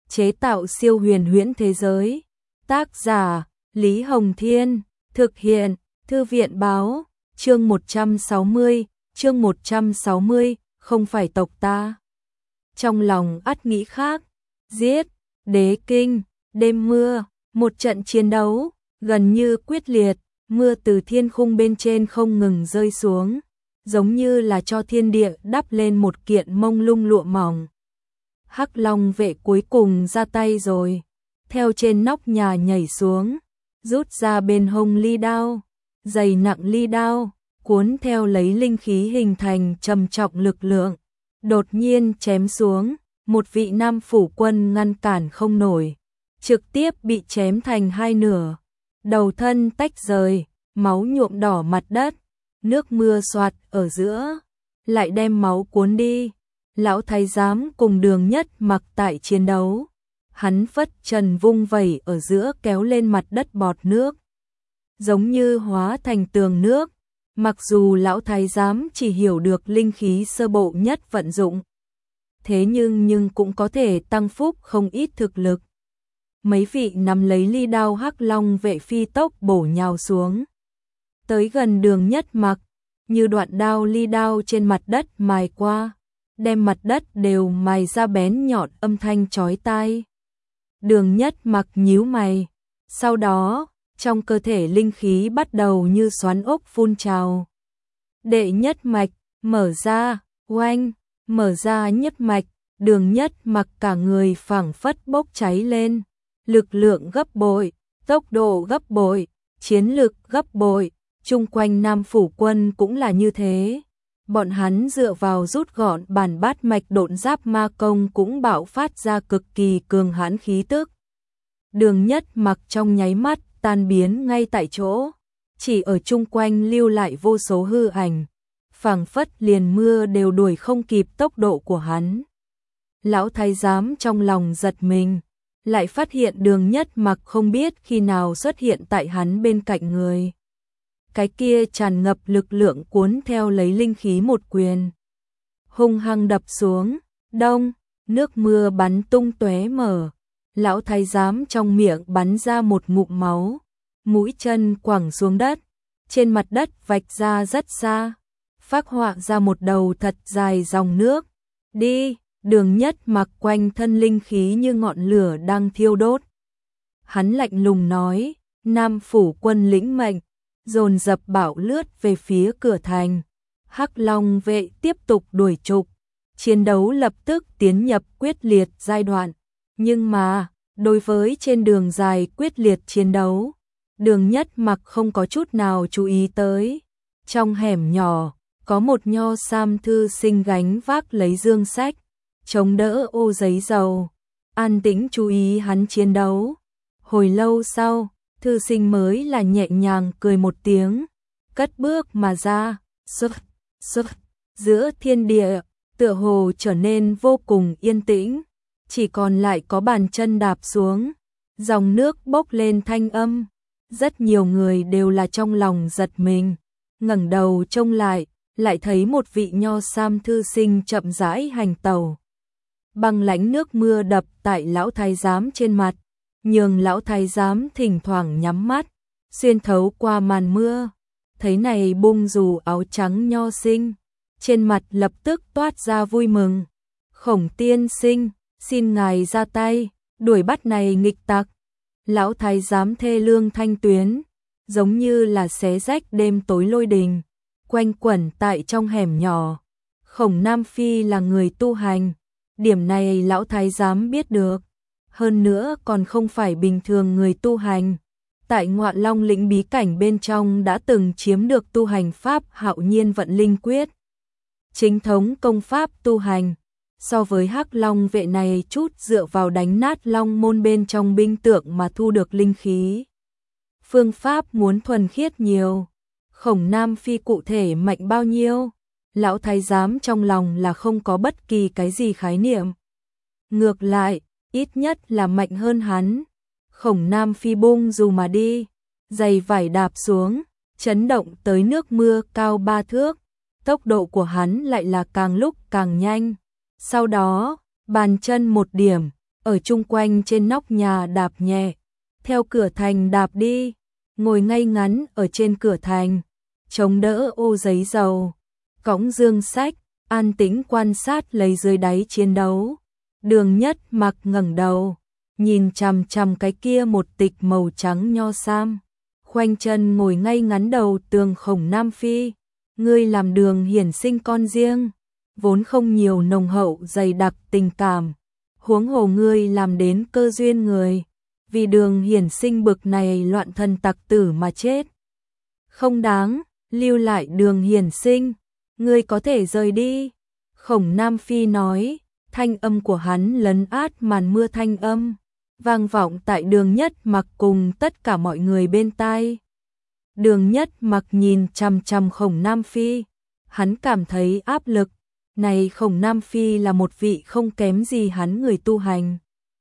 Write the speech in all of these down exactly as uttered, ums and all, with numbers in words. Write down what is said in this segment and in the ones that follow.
chế tạo siêu huyền huyễn thế giới. Tác giả Lý Hồng Thiên, thực hiện Thư viện Báo, chương một trăm sáu mươi, chương một trăm sáu mươi, không phải tộc ta. Trong lòng ắt nghĩ khác, giết, đế kinh, đêm mưa, một trận chiến đấu, gần như quyết liệt, mưa từ thiên khung bên trên không ngừng rơi xuống, giống như là cho thiên địa đắp lên một kiện mông lung lụa mỏng. Hắc Long vệ cuối cùng ra tay rồi, theo trên nóc nhà nhảy xuống, rút ra bên hông ly đao, dày nặng ly đao, cuốn theo lấy linh khí hình thành trầm trọng lực lượng, đột nhiên chém xuống, một vị nam phủ quân ngăn cản không nổi, trực tiếp bị chém thành hai nửa, đầu thân tách rời, máu nhuộm đỏ mặt đất, nước mưa xoạt ở giữa, lại đem máu cuốn đi. Lão thái giám cùng Đường Nhất Mặc tại chiến đấu, hắn phất trần vung vẩy ở giữa kéo lên mặt đất bọt nước, giống như hóa thành tường nước. Mặc dù lão thái giám chỉ hiểu được linh khí sơ bộ nhất vận dụng, thế nhưng nhưng cũng có thể tăng phúc không ít thực lực. Mấy vị nắm lấy ly đao Hắc Long vệ phi tốc bổ nhào xuống, tới gần Đường Nhất Mặc, như đoạn đao ly đao trên mặt đất mài qua, đem mặt đất đều mài ra bén nhọn âm thanh chói tai. Đường Nhất Mặc nhíu mày, sau đó, trong cơ thể linh khí bắt đầu như xoắn ốc phun trào. Đệ nhất mạch, mở ra, oanh, mở ra nhất mạch, Đường Nhất Mặc cả người phảng phất bốc cháy lên, lực lượng gấp bội, tốc độ gấp bội, chiến lực gấp bội, chung quanh Nam phủ quân cũng là như thế. Bọn hắn dựa vào rút gọn bản bát mạch độn giáp ma công cũng bạo phát ra cực kỳ cường hãn khí tức. Đường Nhất Mặc trong nháy mắt tan biến ngay tại chỗ, chỉ ở chung quanh lưu lại vô số hư ảnh, phảng phất liền mưa đều đuổi không kịp tốc độ của hắn. Lão thái giám trong lòng giật mình, lại phát hiện Đường Nhất Mặc không biết khi nào xuất hiện tại hắn bên cạnh người. Cái kia tràn ngập lực lượng cuốn theo lấy linh khí một quyền, hung hăng đập xuống, đông, nước mưa bắn tung tóe mở, lão thái giám trong miệng bắn ra một ngụm máu, mũi chân quẳng xuống đất, trên mặt đất vạch ra rất xa, phác họa ra một đầu thật dài dòng nước. Đi, Đường Nhất Mặc quanh thân linh khí như ngọn lửa đang thiêu đốt. Hắn lạnh lùng nói, Nam phủ quân lĩnh mệnh, dồn dập bạo lướt về phía cửa thành. Hắc Long vệ tiếp tục đuổi trục, chiến đấu lập tức tiến nhập quyết liệt giai đoạn. Nhưng mà, đối với trên đường dài quyết liệt chiến đấu, Đường Nhất Mặc không có chút nào chú ý tới. Trong hẻm nhỏ, có một nho sam thư sinh gánh vác lấy dương sách, chống đỡ ô giấy dầu, an tĩnh chú ý hắn chiến đấu. Hồi lâu sau, thư sinh mới là nhẹ nhàng cười một tiếng, cất bước mà ra, sức, sức, giữa thiên địa, tựa hồ trở nên vô cùng yên tĩnh, chỉ còn lại có bàn chân đạp xuống, dòng nước bốc lên thanh âm, rất nhiều người đều là trong lòng giật mình, ngẩng đầu trông lại, lại thấy một vị nho sam thư sinh chậm rãi hành tẩu. Băng lãnh nước mưa đập tại lão thái giám trên mặt, nhường lão thái giám thỉnh thoảng nhắm mắt, xuyên thấu qua màn mưa, thấy này bung dù áo trắng nho sinh, trên mặt lập tức toát ra vui mừng. Khổng tiên sinh, xin ngài ra tay, đuổi bắt này nghịch tặc. Lão thái giám thê lương thanh tuyến, giống như là xé rách đêm tối lôi đình, quanh quẩn tại trong hẻm nhỏ. Khổng Nam Phi là người tu hành, điểm này lão thái giám biết được. Hơn nữa còn không phải bình thường người tu hành. Tại Ngọa Long lĩnh bí cảnh bên trong đã từng chiếm được tu hành pháp Hạo Nhiên Vận Linh Quyết. Chính thống công pháp tu hành, so với Hắc Long vệ này chút dựa vào đánh nát long môn bên trong binh tượng mà thu được linh khí. Phương pháp muốn thuần khiết nhiều. Khổng Nam Phi cụ thể mạnh bao nhiêu? Lão thái giám trong lòng là không có bất kỳ cái gì khái niệm. Ngược lại, ít nhất là mạnh hơn hắn. Khổng Nam Phi bung dù mà đi, giày vải đạp xuống, chấn động tới nước mưa cao ba thước, tốc độ của hắn lại là càng lúc càng nhanh. Sau đó, bàn chân một điểm, ở chung quanh trên nóc nhà đạp nhẹ, theo cửa thành đạp đi, ngồi ngay ngắn ở trên cửa thành, chống đỡ ô giấy dầu, cõng dương sách, an tĩnh quan sát lấy dưới đáy chiến đấu. Đường Nhất Mặc ngẩng đầu, nhìn chằm chằm cái kia một tịch màu trắng nho sam, khoanh chân ngồi ngay ngắn đầu tường Khổng Nam Phi. Ngươi làm Đường Hiển Sinh con riêng, vốn không nhiều nồng hậu dày đặc tình cảm, huống hồ ngươi làm đến cơ duyên người, vì Đường Hiển Sinh bực này loạn thần tặc tử mà chết. Không đáng, lưu lại Đường Hiển Sinh, ngươi có thể rời đi. Khổng Nam Phi nói, thanh âm của hắn lấn át màn mưa thanh âm, vang vọng tại Đường Nhất Mặc cùng tất cả mọi người bên tai. Đường Nhất Mặc nhìn chằm chằm Khổng Nam Phi, hắn cảm thấy áp lực. Này Khổng Nam Phi là một vị không kém gì hắn người tu hành.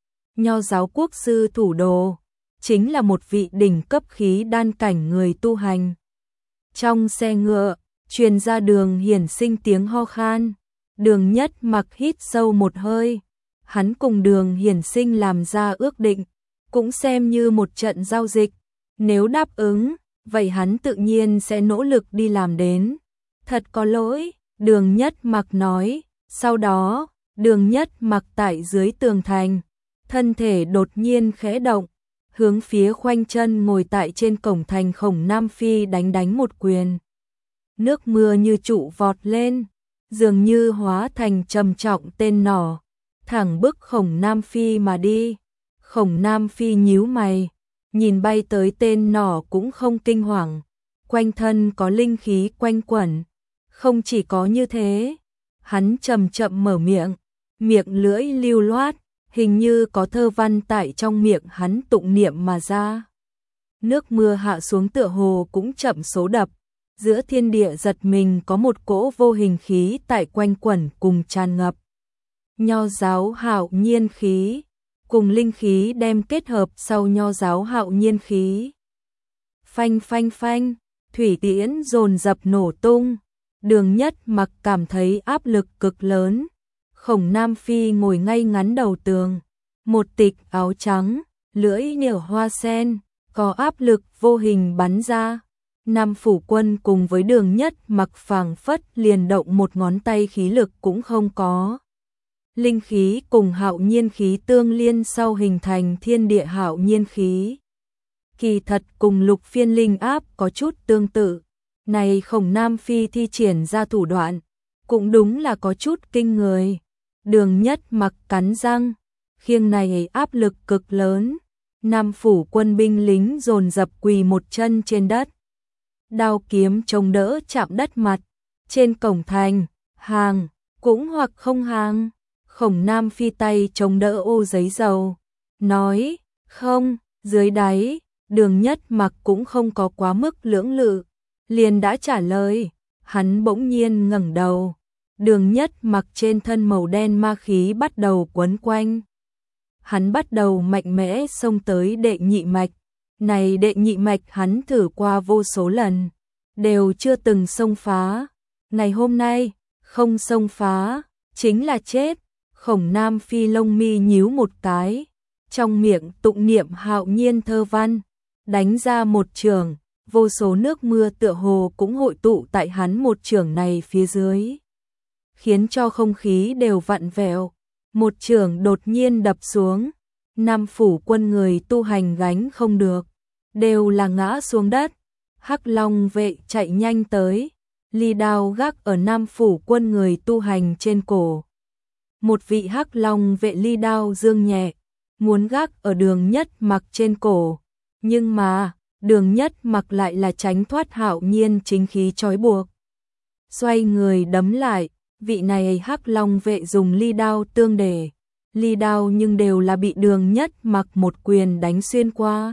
Nho giáo quốc sư thủ đồ, chính là một vị đỉnh cấp khí đan cảnh người tu hành. Trong xe ngựa, truyền ra Đường Hiển Sinh tiếng ho khan. Đường Nhất Mặc hít sâu một hơi, hắn cùng Đường Hiển Sinh làm ra ước định, cũng xem như một trận giao dịch. Nếu đáp ứng, vậy hắn tự nhiên sẽ nỗ lực đi làm đến. Thật có lỗi, Đường Nhất Mặc nói. Sau đó, Đường Nhất Mặc tại dưới tường thành, thân thể đột nhiên khẽ động, hướng phía khoanh chân ngồi tại trên cổng thành Khổng Nam Phi đánh đánh một quyền. Nước mưa như trụ vọt lên, dường như hóa thành trầm trọng tên nỏ, thẳng bức Khổng Nam Phi mà đi. Khổng Nam Phi nhíu mày, nhìn bay tới tên nỏ cũng không kinh hoàng, quanh thân có linh khí quanh quẩn. Không chỉ có như thế, hắn chậm chậm mở miệng, miệng lưỡi lưu loát, hình như có thơ văn tại trong miệng hắn tụng niệm mà ra. Nước mưa hạ xuống tựa hồ cũng chậm số đập, giữa thiên địa giật mình có một cỗ vô hình khí tại quanh quẩn cùng tràn ngập. Nho giáo hạo nhiên khí, cùng linh khí đem kết hợp sau nho giáo hạo nhiên khí. Phanh phanh phanh, thủy tiễn dồn dập nổ tung. Đường Nhất Mặc cảm thấy áp lực cực lớn. Khổng Nam Phi ngồi ngay ngắn đầu tường, một tịch áo trắng, lưỡi nở hoa sen, có áp lực vô hình bắn ra. Nam phủ quân cùng với Đường Nhất Mặc phảng phất liền động một ngón tay khí lực cũng không có. Linh khí cùng hạo nhiên khí tương liên sau hình thành thiên địa hạo nhiên khí. Kỳ thật cùng lục phiên linh áp có chút tương tự. Này Khổng Nam Phi thi triển ra thủ đoạn, cũng đúng là có chút kinh người. Đường Nhất Mặc cắn răng, khiêng này áp lực cực lớn. Nam phủ quân binh lính dồn dập quỳ một chân trên đất. Đao kiếm chống đỡ chạm đất mặt, trên cổng thành, hàng, cũng hoặc không hàng. Khổng Nam Phi tay chống đỡ ô giấy dầu, nói, không, dưới đáy, Đường Nhất Mặc cũng không có quá mức lưỡng lự, liền đã trả lời. Hắn bỗng nhiên ngẩng đầu, Đường Nhất Mặc trên thân màu đen ma khí bắt đầu quấn quanh. Hắn bắt đầu mạnh mẽ xông tới đệ nhị mạch. Này đệ nhị mạch hắn thử qua vô số lần, đều chưa từng xông phá. Ngày hôm nay, không xông phá, chính là chết. Khổng Nam Phi lông mi nhíu một cái, trong miệng tụng niệm hạo nhiên thơ văn, đánh ra một chưởng, vô số nước mưa tựa hồ cũng hội tụ tại hắn một chưởng này phía dưới, khiến cho không khí đều vặn vẹo. Một chưởng đột nhiên đập xuống, Nam phủ quân người tu hành gánh không được, đều là ngã xuống đất. Hắc Long vệ chạy nhanh tới, ly đao gác ở Nam phủ quân người tu hành trên cổ. Một vị Hắc Long vệ ly đao dương nhẹ, muốn gác ở Đường Nhất Mặc trên cổ, nhưng mà Đường Nhất Mặc lại là tránh thoát hạo nhiên chính khí trói buộc. Xoay người đấm lại, vị này Hắc Long vệ dùng ly đao tương để, ly đao nhưng đều là bị Đường Nhất Mặc một quyền đánh xuyên qua.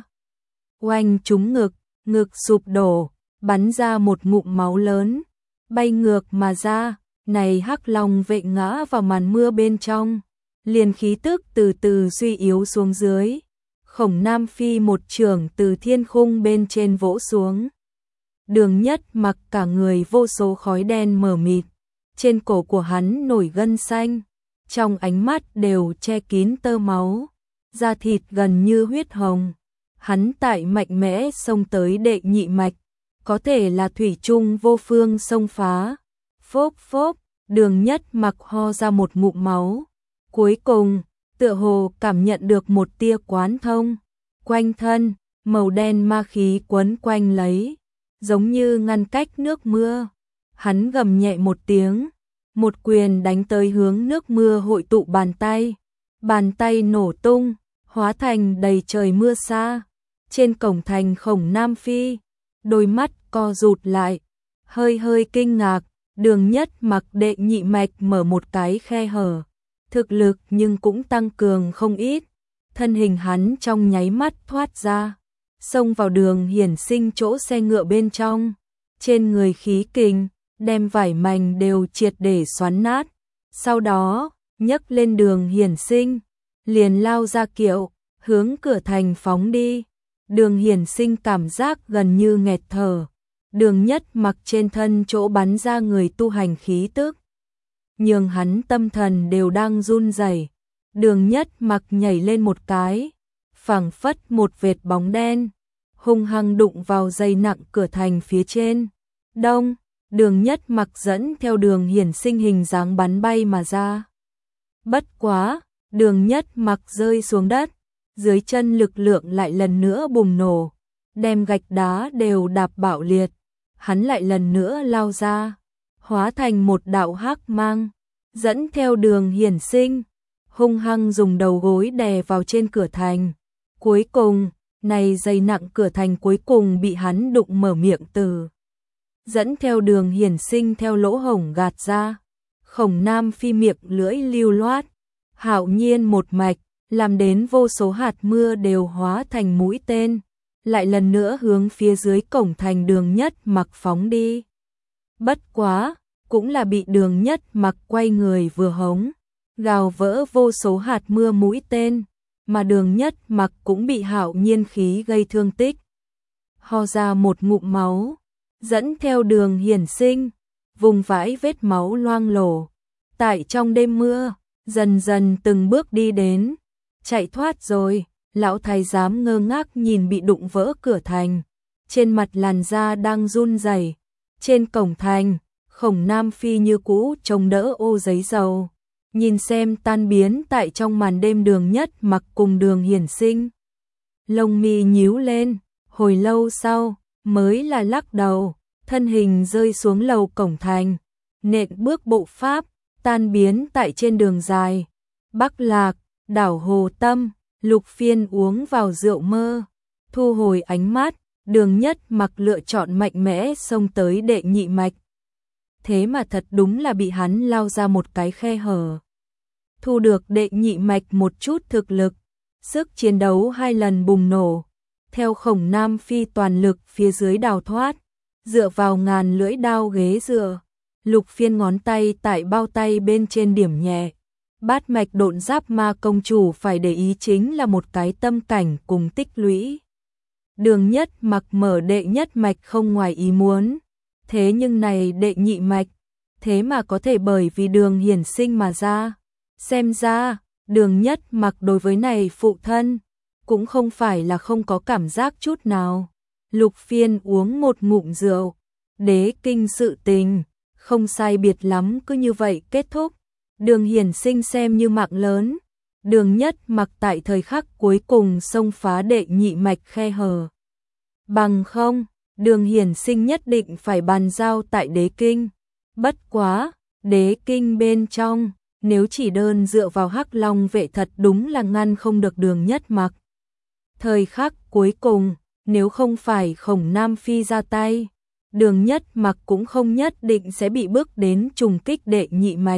Oanh trúng ngực, ngực sụp đổ, bắn ra một ngụm máu lớn, bay ngược mà ra. Này Hắc Long vệ ngã vào màn mưa bên trong, liền khí tức từ từ suy yếu xuống dưới. Khổng Nam Phi một chưởng từ thiên khung bên trên vỗ xuống. Đường Nhất Mặc cả người vô số khói đen mờ mịt, trên cổ của hắn nổi gân xanh, trong ánh mắt đều che kín tơ máu, da thịt gần như huyết hồng. Hắn tại mạnh mẽ xông tới đệ nhị mạch, có thể là thủy chung vô phương xông phá. Phốp phốp, Đường Nhất Mặc ho ra một ngụm máu. Cuối cùng, tựa hồ cảm nhận được một tia quán thông. Quanh thân, màu đen ma khí quấn quanh lấy, giống như ngăn cách nước mưa. Hắn gầm nhẹ một tiếng, một quyền đánh tới hướng nước mưa hội tụ bàn tay. Bàn tay nổ tung, hóa thành đầy trời mưa sa. Trên cổng thành Khổng Nam Phi, đôi mắt co rụt lại, hơi hơi kinh ngạc. Đường Nhất Mặc đệ nhị mạch mở một cái khe hở, thực lực nhưng cũng tăng cường không ít. Thân hình hắn trong nháy mắt thoát ra, xông vào Đường Hiển Sinh chỗ xe ngựa bên trong. Trên người khí kình, đem vải mảnh đều triệt để xoắn nát. Sau đó, nhấc lên Đường Hiển Sinh, liền lao ra kiệu, hướng cửa thành phóng đi. Đường Hiển Sinh cảm giác gần như nghẹt thở. Đường Nhất Mặc trên thân chỗ bắn ra người tu hành khí tức, nhường hắn tâm thần đều đang run rẩy. Đường Nhất Mặc nhảy lên một cái, phảng phất một vệt bóng đen, hung hăng đụng vào dây nặng cửa thành phía trên. Đông, Đường Nhất Mặc dẫn theo Đường Hiển Sinh hình dáng bắn bay mà ra. Bất quá, Đường Nhất Mặc rơi xuống đất, dưới chân lực lượng lại lần nữa bùng nổ, đem gạch đá đều đạp bạo liệt. Hắn lại lần nữa lao ra, hóa thành một đạo hắc mang, dẫn theo Đường Hiển Sinh, hung hăng dùng đầu gối đè vào trên cửa thành. Cuối cùng, này dây nặng cửa thành cuối cùng bị hắn đụng mở miệng từ, dẫn theo Đường Hiển Sinh theo lỗ hổng gạt ra. Khổng Nam Phi miệng lưỡi lưu loát, hạo nhiên một mạch, làm đến vô số hạt mưa đều hóa thành mũi tên, lại lần nữa hướng phía dưới cổng thành Đường Nhất Mặc phóng đi. Bất quá, cũng là bị Đường Nhất Mặc quay người vừa hống, gào vỡ vô số hạt mưa mũi tên, mà Đường Nhất Mặc cũng bị hạo nhiên khí gây thương tích. Ho ra một ngụm máu, dẫn theo Đường Hiển Sinh, vùng vãi vết máu loang lổ. Tại trong đêm mưa, dần dần từng bước đi đến, chạy thoát rồi. Lão thái giám ngơ ngác nhìn bị đụng vỡ cửa thành, trên mặt làn da đang run rẩy. Trên cổng thành, Khổng Nam Phi như cũ chống đỡ ô giấy dầu, nhìn xem tan biến tại trong màn đêm Đường Nhất Mặc cùng Đường Hiển Sinh. Lông mi nhíu lên, hồi lâu sau, mới là lắc đầu, thân hình rơi xuống lầu cổng thành, nện bước bộ pháp, tan biến tại trên đường dài. Bắc Lạc, đảo Hồ Tâm, Lục Phiên uống vào rượu mơ, thu hồi ánh mắt, Đường Nhất Mặc lựa chọn mạnh mẽ xông tới đệ nhị mạch. Thế mà thật đúng là bị hắn lao ra một cái khe hở. Thu được đệ nhị mạch một chút thực lực, sức chiến đấu hai lần bùng nổ, theo Khổng Nam Phi toàn lực phía dưới đào thoát, dựa vào ngàn lưỡi đao ghế dựa, Lục Phiên ngón tay tại bao tay bên trên điểm nhẹ. Bát mạch độn giáp ma công chủ phải để ý chính là một cái tâm cảnh cùng tích lũy. Đường Nhất Mặc mở đệ nhất mạch không ngoài ý muốn, thế nhưng này đệ nhị mạch, thế mà có thể bởi vì Đường Hiển Sinh mà ra. Xem ra, Đường Nhất Mặc đối với này phụ thân, cũng không phải là không có cảm giác chút nào. Lục Phiên uống một ngụm rượu, đế kinh sự tình, không sai biệt lắm cứ như vậy kết thúc. Đường Hiển Sinh xem như mạng lớn, Đường Nhất Mặc tại thời khắc cuối cùng xông phá đệ nhị mạch khe hở. Bằng không, Đường Hiển Sinh nhất định phải bàn giao tại đế kinh. Bất quá, đế kinh bên trong, nếu chỉ đơn dựa vào Hắc Long vệ thật đúng là ngăn không được Đường Nhất Mặc. Thời khắc cuối cùng, nếu không phải Khổng Nam Phi ra tay, Đường Nhất Mặc cũng không nhất định sẽ bị bước đến trùng kích đệ nhị mạch.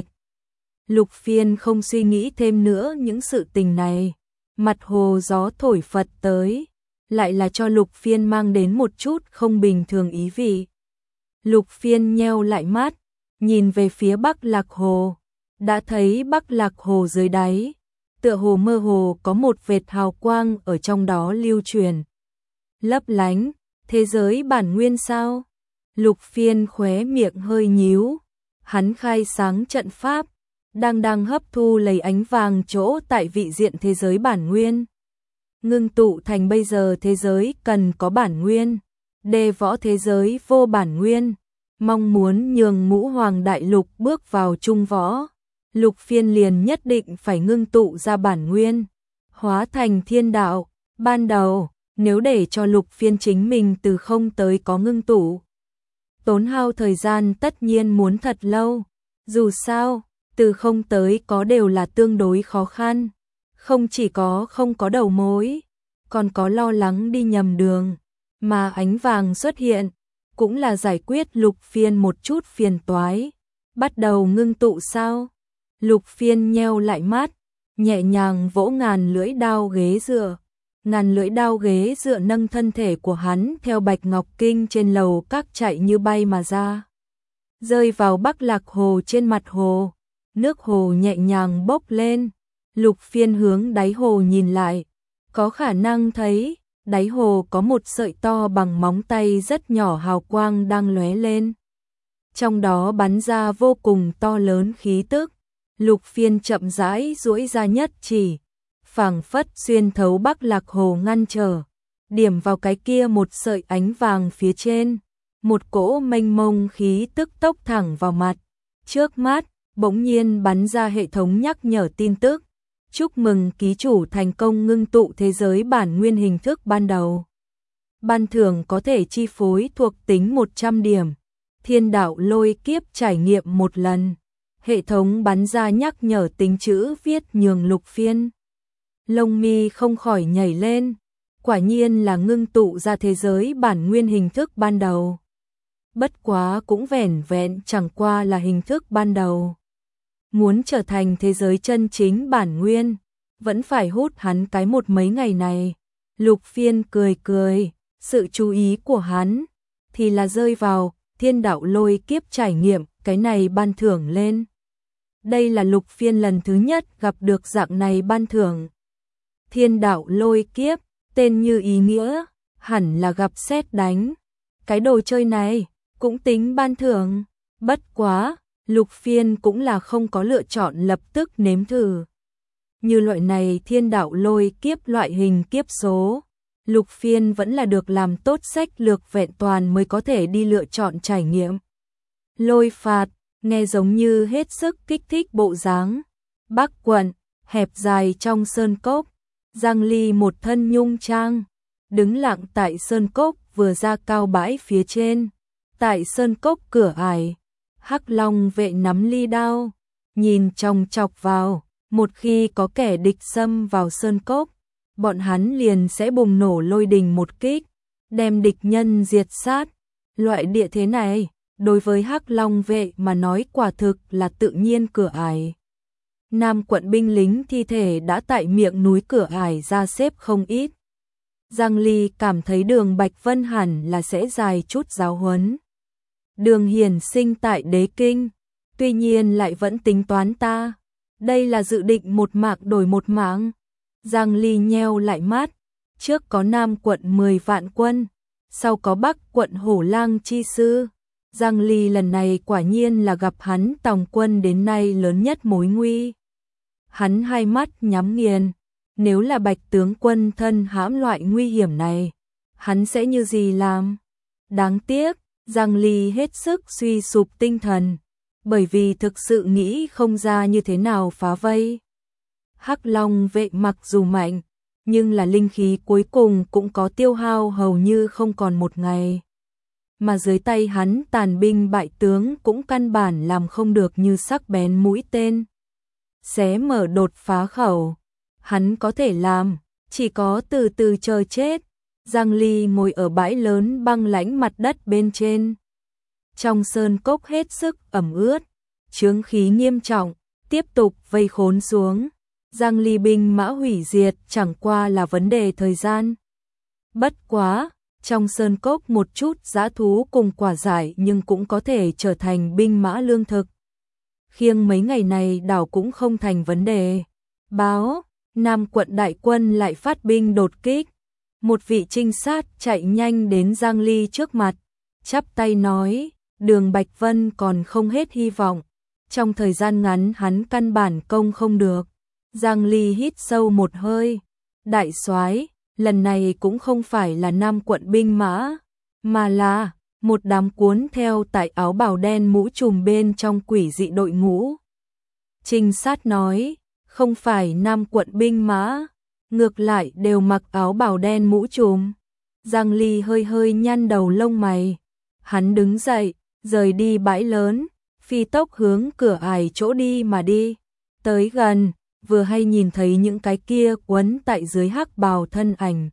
Lục Phiên không suy nghĩ thêm nữa những sự tình này, mặt hồ gió thổi phật tới, lại là cho Lục Phiên mang đến một chút không bình thường ý vị. Lục Phiên nheo lại mắt, nhìn về phía Bắc Lạc Hồ, đã thấy Bắc Lạc Hồ dưới đáy, tựa hồ mơ hồ có một vệt hào quang ở trong đó lưu truyền. Lấp lánh, thế giới bản nguyên sao? Lục Phiên khóe miệng hơi nhíu, hắn khai sáng trận pháp, đang đang hấp thu lấy ánh vàng chỗ tại vị diện thế giới bản nguyên. Ngưng tụ thành bây giờ thế giới cần có bản nguyên, đề võ thế giới vô bản nguyên, mong muốn nhường ngũ hoàng đại lục bước vào trung võ. Lục Phiên liền nhất định phải ngưng tụ ra bản nguyên, hóa thành thiên đạo. Ban đầu, nếu để cho Lục Phiên chính mình từ không tới có ngưng tụ, tốn hao thời gian tất nhiên muốn thật lâu. Dù sao, từ không tới có đều là tương đối khó khăn. Không chỉ có không có đầu mối, còn có lo lắng đi nhầm đường. Mà ánh vàng xuất hiện, cũng là giải quyết Lục Phiên một chút phiền toái. Bắt đầu ngưng tụ sao? Lục Phiên nheo lại mắt, nhẹ nhàng vỗ ngàn lưỡi đao ghế dựa. Ngàn lưỡi đao ghế dựa nâng thân thể của hắn theo bạch ngọc kinh trên lầu các chạy như bay mà ra. Rơi vào Bắc Lạc Hồ trên mặt hồ, nước hồ nhẹ nhàng bốc lên. Lục Phiên hướng đáy hồ nhìn lại, có khả năng thấy đáy hồ có một sợi to bằng móng tay rất nhỏ hào quang đang lóe lên. Trong đó bắn ra vô cùng to lớn khí tức. Lục Phiên chậm rãi duỗi ra nhất chỉ, phảng phất xuyên thấu Bắc Lạc Hồ ngăn trở, điểm vào cái kia một sợi ánh vàng phía trên. Một cỗ mênh mông khí tức tốc thẳng vào mặt. Trước mắt, bỗng nhiên bắn ra hệ thống nhắc nhở tin tức. Chúc mừng ký chủ thành công ngưng tụ thế giới bản nguyên hình thức ban đầu. Ban thưởng có thể chi phối thuộc tính một trăm điểm. Thiên đạo lôi kiếp trải nghiệm một lần. Hệ thống bắn ra nhắc nhở tính chữ viết nhường Lục Phiên. Lông mi không khỏi nhảy lên. Quả nhiên là ngưng tụ ra thế giới bản nguyên hình thức ban đầu. Bất quá cũng vẻn vẹn chẳng qua là hình thức ban đầu. Muốn trở thành thế giới chân chính bản nguyên, vẫn phải hút hắn cái một mấy ngày này. Lục Phiên cười cười, sự chú ý của hắn thì là rơi vào thiên đạo lôi kiếp trải nghiệm, cái này ban thưởng lên. Đây là Lục Phiên lần thứ nhất gặp được dạng này ban thưởng. Thiên đạo lôi kiếp, tên như ý nghĩa, hẳn là gặp sét đánh. Cái đồ chơi này cũng tính ban thưởng. Bất quá, Lục Phiên cũng là không có lựa chọn lập tức nếm thử. Như loại này thiên đạo lôi kiếp loại hình kiếp số, Lục Phiên vẫn là được làm tốt sách lược vẹn toàn mới có thể đi lựa chọn trải nghiệm. Lôi phạt, nghe giống như hết sức kích thích bộ dáng. Bắc quận, hẹp dài trong sơn cốc, Giang Ly một thân nhung trang, đứng lặng tại sơn cốc vừa ra cao bãi phía trên. Tại sơn cốc cửa ải, Hắc Long vệ nắm ly đao, nhìn chòng chọc vào. Một khi có kẻ địch xâm vào sơn cốc, bọn hắn liền sẽ bùng nổ lôi đình một kích, đem địch nhân diệt sát. Loại địa thế này, đối với Hắc Long vệ mà nói quả thực là tự nhiên cửa ải. Nam quận binh lính thi thể đã tại miệng núi cửa ải ra xếp không ít. Giang Ly cảm thấy Đường Bạch Vân hẳn là sẽ dài chút giáo huấn. Đường Hiển sinh tại Đế Kinh, tuy nhiên lại vẫn tính toán ta. Đây là dự định một mạng đổi một mạng. Giang Ly nheo lại mắt, trước có Nam quận mười vạn quân, sau có Bắc quận Hổ Lang chi sư. Giang Ly lần này quả nhiên là gặp hắn tòng quân đến nay lớn nhất mối nguy. Hắn hai mắt nhắm nghiền, nếu là Bạch tướng quân thân hãm loại nguy hiểm này, hắn sẽ như gì làm? Đáng tiếc, Giang Ly hết sức suy sụp tinh thần, bởi vì thực sự nghĩ không ra như thế nào phá vây. Hắc Long vệ mặc dù mạnh, nhưng là linh khí cuối cùng cũng có tiêu hao hầu như không còn một ngày. Mà dưới tay hắn tàn binh bại tướng cũng căn bản làm không được như sắc bén mũi tên. Xé mở đột phá khẩu, hắn có thể làm, chỉ có từ từ chờ chết. Giang Ly ngồi ở bãi lớn băng lãnh mặt đất bên trên. Trong sơn cốc hết sức ẩm ướt, chướng khí nghiêm trọng, tiếp tục vây khốn xuống. Giang Ly binh mã hủy diệt chẳng qua là vấn đề thời gian. Bất quá, trong sơn cốc một chút dã thú cùng quả dại nhưng cũng có thể trở thành binh mã lương thực. Khiêng mấy ngày này đảo cũng không thành vấn đề. Báo, Nam quận đại quân lại phát binh đột kích. Một vị trinh sát chạy nhanh đến Giang Ly trước mặt, chắp tay nói, Đường Bạch Vân còn không hết hy vọng. Trong thời gian ngắn hắn căn bản công không được. Giang Ly hít sâu một hơi. Đại soái, lần này cũng không phải là Nam quận binh mã, mà là một đám cuốn theo tại áo bào đen mũ trùm bên trong quỷ dị đội ngũ. Trinh sát nói, không phải Nam quận binh mã, ngược lại đều mặc áo bào đen mũ trùm. Giang Ly hơi hơi nhăn đầu lông mày. Hắn đứng dậy, rời đi bãi lớn, phi tốc hướng cửa ải chỗ đi mà đi. Tới gần, vừa hay nhìn thấy những cái kia quấn tại dưới hắc bào thân ảnh.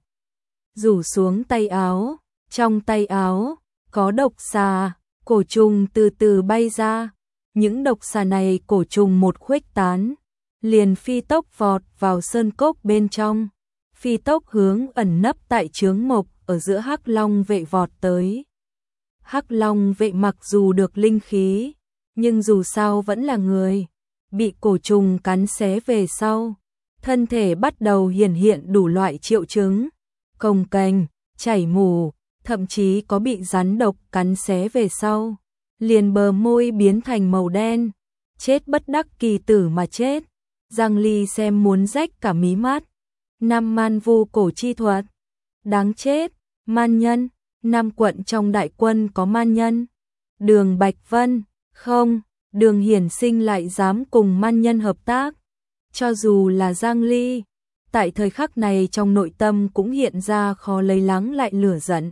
Rủ xuống tay áo, trong tay áo có độc xà, cổ trùng từ từ bay ra. Những độc xà này cổ trùng một khuếch tán, liền phi tốc vọt vào sơn cốc bên trong, phi tốc hướng ẩn nấp tại chướng mộc ở giữa hắc long vệ vọt tới. Hắc long vệ mặc dù được linh khí, nhưng dù sao vẫn là người, bị cổ trùng cắn xé về sau, thân thể bắt đầu hiển hiện đủ loại triệu chứng, cồng kềnh, chảy mù, thậm chí có bị rắn độc cắn xé về sau, liền bờ môi biến thành màu đen, chết bất đắc kỳ tử mà chết. Giang Ly xem muốn rách cả mí mắt. Năm man vu cổ chi thuật, đáng chết, man nhân, Nam quận trong đại quân có man nhân. Đường Bạch Vân, không, Đường Hiển Sinh lại dám cùng man nhân hợp tác. Cho dù là Giang Ly, tại thời khắc này trong nội tâm cũng hiện ra khó lấy lắng lại lửa giận.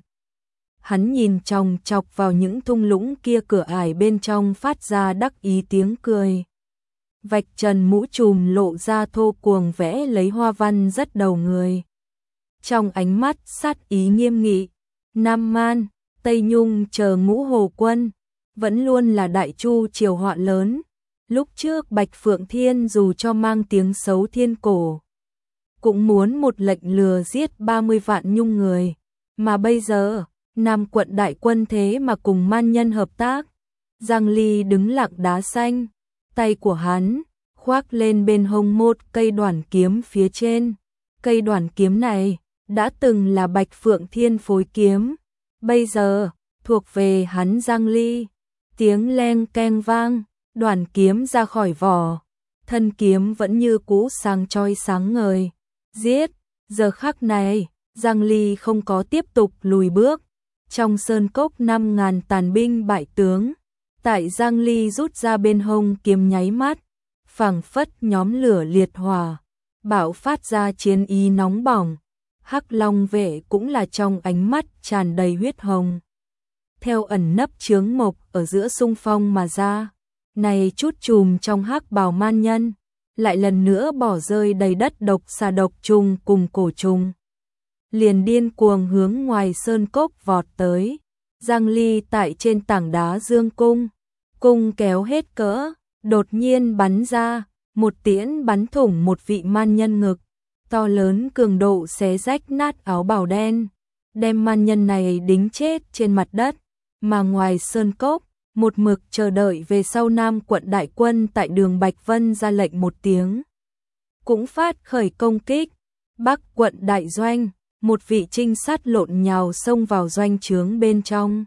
Hắn nhìn chòng chọc vào những thung lũng kia cửa ải bên trong phát ra đắc ý tiếng cười. Vạch trần mũ trùm lộ ra thô cuồng vẽ lấy hoa văn rất đầu người. Trong ánh mắt sát ý nghiêm nghị, Nam Man, Tây Nhung chờ ngũ hồ quân, vẫn luôn là đại chu triều họa lớn. Lúc trước Bạch Phượng Thiên dù cho mang tiếng xấu thiên cổ, cũng muốn một lệnh lừa giết ba mươi vạn nhung người. Mà bây giờ, Nam quận đại quân thế mà cùng man nhân hợp tác. Giang Ly đứng lặng đá xanh, tay của hắn khoác lên bên hông một cây đoản kiếm phía trên. Cây đoản kiếm này đã từng là Bạch Phượng Thiên phối kiếm, bây giờ thuộc về hắn Giang Ly. Tiếng leng keng vang, đoản kiếm ra khỏi vỏ, thân kiếm vẫn như cũ sáng chói sáng ngời. Giết, giờ khắc này, Giang Ly không có tiếp tục lùi bước. Trong sơn cốc năm ngàn tàn binh bại tướng, tại Giang Ly rút ra bên hông kiếm nháy mắt, phảng phất nhóm lửa liệt hỏa, bạo phát ra chiến ý nóng bỏng. Hắc Long vệ cũng là trong ánh mắt tràn đầy huyết hồng. Theo ẩn nấp chướng mộc ở giữa xung phong mà ra, này chút chùm trong hắc bào man nhân, lại lần nữa bỏ rơi đầy đất độc xà độc trùng cùng cổ trùng. Liền điên cuồng hướng ngoài sơn cốc vọt tới. Giang Ly tại trên tảng đá dương cung, cung kéo hết cỡ, đột nhiên bắn ra, một tiễn bắn thủng một vị man nhân ngực, to lớn cường độ xé rách nát áo bào đen, đem man nhân này đính chết trên mặt đất. Mà ngoài sơn cốc, một mực chờ đợi về sau Nam quận đại quân tại đường Bạch Vân ra lệnh một tiếng, cũng phát khởi công kích. Bắc quận đại doanh, một vị trinh sát lộn nhào xông vào doanh trướng bên trong.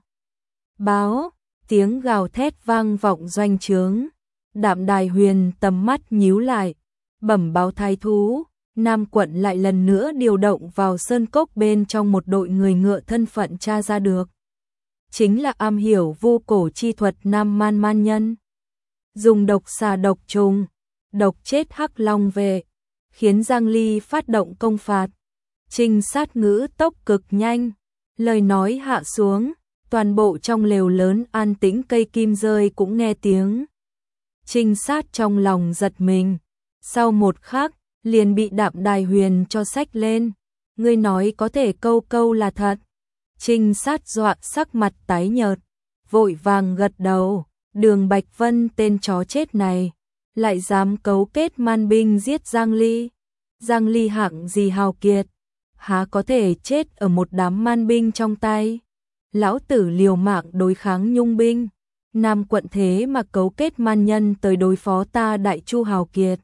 Báo, tiếng gào thét vang vọng doanh trướng. Đạm Đài Huyền tầm mắt nhíu lại, bẩm báo thái thú, Nam quận lại lần nữa điều động vào sơn cốc bên trong một đội người ngựa thân phận tra ra được. Chính là am hiểu vu cổ chi thuật Nam Man man nhân. Dùng độc xà độc trùng, độc chết hắc long vệ, khiến Giang Ly phát động công phạt. Trinh sát ngữ tốc cực nhanh, lời nói hạ xuống, toàn bộ trong lều lớn an tĩnh cây kim rơi cũng nghe tiếng. Trinh sát trong lòng giật mình, sau một khắc, liền bị Đạm Đài Huyền cho xách lên. Ngươi nói có thể câu câu là thật. Trinh sát dọa sắc mặt tái nhợt, vội vàng gật đầu. Đường Bạch Vân tên chó chết này, lại dám cấu kết man binh giết Giang Ly. Giang Ly hạng gì hào kiệt, há có thể chết ở một đám man binh trong tay. Lão tử liều mạng đối kháng nhung binh, Nam quận thế mà cấu kết man nhân tới đối phó ta đại chu hào kiệt.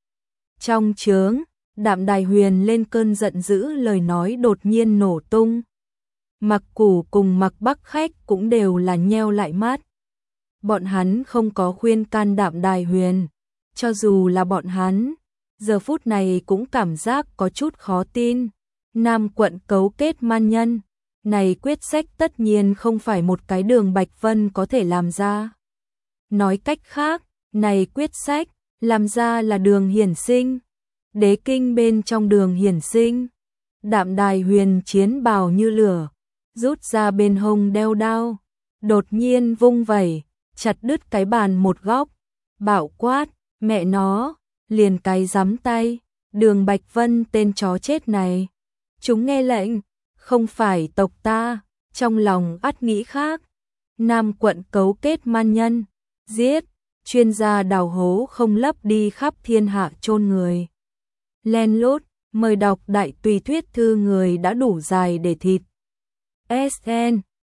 Trong trướng, Đạm Đài Huyền lên cơn giận dữ, lời nói đột nhiên nổ tung. Mặc Củ cùng Mặc Bắc Khách cũng đều là nheo lại mắt. bọn hắn không có khuyên can Đạm Đài Huyền, cho dù là bọn hắn, giờ phút này cũng cảm giác có chút khó tin. Nam quận cấu kết man nhân, này quyết sách tất nhiên không phải một cái Đường Bạch Vân có thể làm ra. Nói cách khác, này quyết sách, làm ra là Đường Hiển Sinh. Đế kinh bên trong Đường Hiển Sinh, Đạm Đài Huyền chiến bào như lửa, rút ra bên hông đeo đao, đột nhiên vung vẩy, chặt đứt cái bàn một góc, bạo quát, mẹ nó, liền cái giắm tay, Đường Bạch Vân tên chó chết này. Chúng nghe lệnh, không phải tộc ta, trong lòng ắt nghĩ khác. Nam quận cấu kết man nhân, giết, chuyên gia đào hố không lấp đi khắp thiên hạ chôn người. Len lút, mời đọc đại tùy thuyết thư người đã đủ dài để thịt. ét en